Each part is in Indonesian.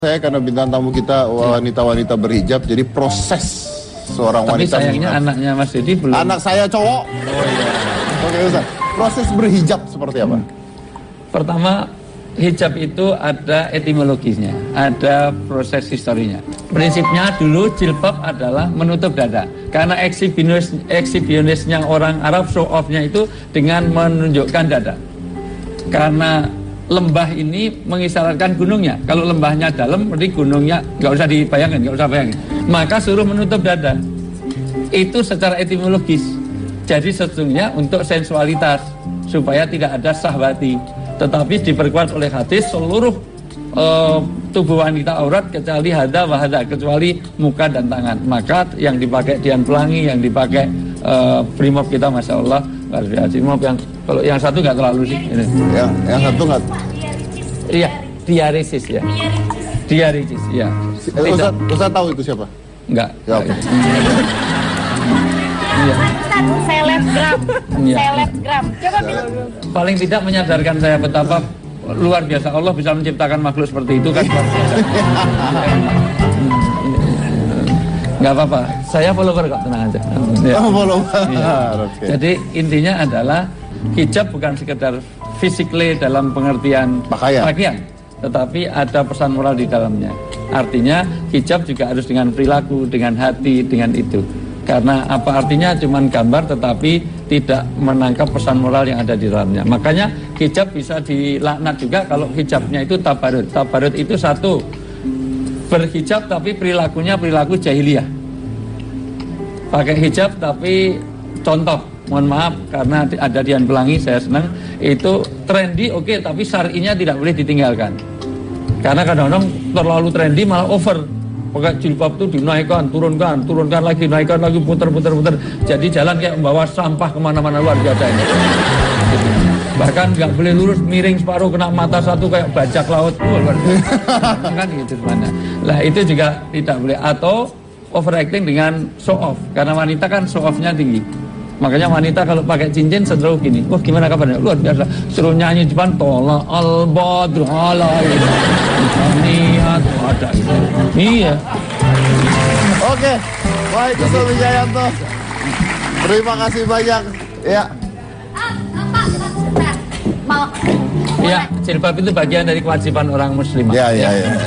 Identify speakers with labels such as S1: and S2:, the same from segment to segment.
S1: Saya karena bintang tamu kita wanita-wanita berhijab, jadi proses seorang
S2: Tapi
S1: wanita.
S2: sayangnya anaknya Mas Dedi belum.
S1: Anak saya cowok.
S2: Oh iya.
S1: Oke Ustaz, proses berhijab seperti apa?
S2: Pertama, hijab itu ada etimologisnya, ada proses historinya. Prinsipnya dulu jilbab adalah menutup dada. Karena ekshibionisnya orang Arab, show off-nya itu dengan menunjukkan dada. Karena lembah ini mengisyaratkan gunungnya. Kalau lembahnya dalam, berarti gunungnya nggak usah dibayangin, nggak usah bayangin. Maka suruh menutup dada. Itu secara etimologis. Jadi sesungguhnya untuk sensualitas, supaya tidak ada sahwati. Tetapi diperkuat oleh hadis seluruh tubuh wanita aurat kecuali hada wa hada, kecuali muka dan tangan. Maka yang dipakai Dian Pelangi, yang dipakai Brimob kita, masya Allah, Brimob yang kalau yang satu nggak terlalu sih. Ini.
S1: Yang satu nggak.
S2: Iya, diarisis ya. Diarisis ya.
S1: Ustaz tahu itu siapa?
S2: Enggak.
S1: Ya, oke.
S2: Iya.
S3: Selebgram.
S2: Iya.
S3: Selebgram. Coba bilang.
S2: Paling tidak menyadarkan saya betapa luar biasa Allah bisa menciptakan makhluk seperti itu kan. Nggak apa-apa, saya follower kok, tenang aja. Ya.
S1: Oh, follower.
S2: Iya.
S1: Okay.
S2: Jadi intinya adalah hijab bukan sekedar physically dalam pengertian pakaian, tetapi ada pesan moral di dalamnya. Artinya hijab juga harus dengan perilaku, dengan hati, dengan itu. Karena apa artinya cuman gambar tetapi tidak menangkap pesan moral yang ada di dalamnya. Makanya hijab bisa dilaknat juga kalau hijabnya itu tabarut. Tabarut itu satu, berhijab tapi perilakunya perilaku jahiliyah. Pakai hijab tapi contoh, mohon maaf karena ada Dian Pelangi, saya senang. Itu trendy oke, tapi syar'inya tidak boleh ditinggalkan. Karena kadang-kadang terlalu trendy malah over. Pakai jilbab itu dinaikkan, turunkan lagi, naikkan lagi, puter. Jadi jalan kayak membawa sampah kemana-mana, luar biasa ini. Bahkan nggak boleh lurus, miring separuh, kena mata satu kayak bajak laut. Luar biasa. Kan gitu semuanya. Lah itu juga tidak boleh. Atau overacting dengan show off. Karena wanita kan show off-nya tinggi. Makanya wanita kalau pakai cincin cenderung gini. Wah gimana kabarnya? Luar biasa. Suruh nyanyi depan tola al-badru alaina. Niat ada gitu. Iya.
S1: Oke, baik Ustaz Wijayanto. Terima kasih banyak. Ya.
S3: Mau.
S2: Ya, jilbab itu bagian dari kewajiban orang muslimah.
S1: Ya.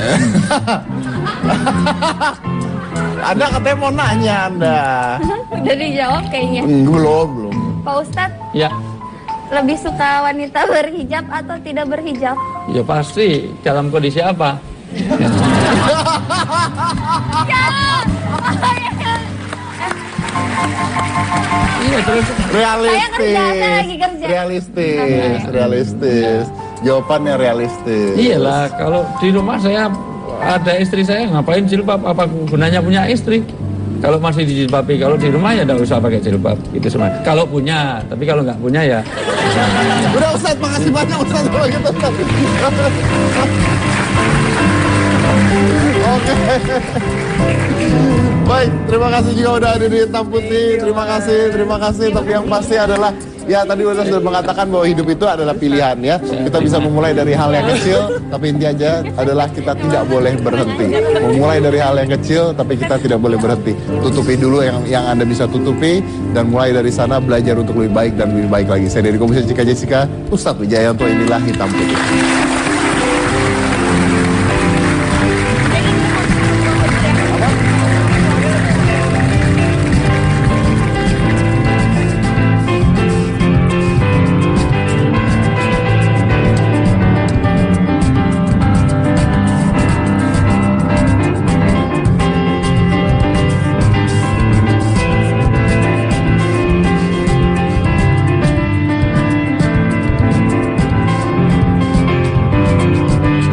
S1: Anda katanya mau nanya Anda.
S3: Udah dijawab kayaknya.
S1: Belum.
S3: Pak Ustadz,
S2: Ya.
S3: lebih suka wanita berhijab atau tidak berhijab?
S2: Ya pasti dalam kondisi apa? Iya terus
S3: Saya kerja, saya lagi kerja.
S1: Realistis. Jawabannya realistis.
S2: iyalah kalau di rumah saya ada istri saya ngapain jilbab, apa gunanya punya istri? Kalau masih dijilbabi, kalau di rumah ya tidak usah pakai jilbab itu semua. Kalau punya, tapi kalau nggak punya ya.
S1: Udah Ustaz, makasih banyak Ustaz kalau gitu Ustaz. Oke. Baik, terima kasih juga udah ada di Hitam Putih. Terima kasih. Tapi yang pasti adalah ya tadi Ustaz sudah mengatakan bahwa hidup itu adalah pilihan ya. Kita bisa memulai dari hal yang kecil, tapi inti aja adalah kita tidak boleh berhenti. Memulai dari hal yang kecil, tapi kita tidak boleh berhenti. Tutupi dulu yang Anda bisa tutupi dan mulai dari sana belajar untuk lebih baik dan lebih baik lagi. Saya dari Komisi Jessica, Ustadz Wijayanto, inilah Hitam Putih.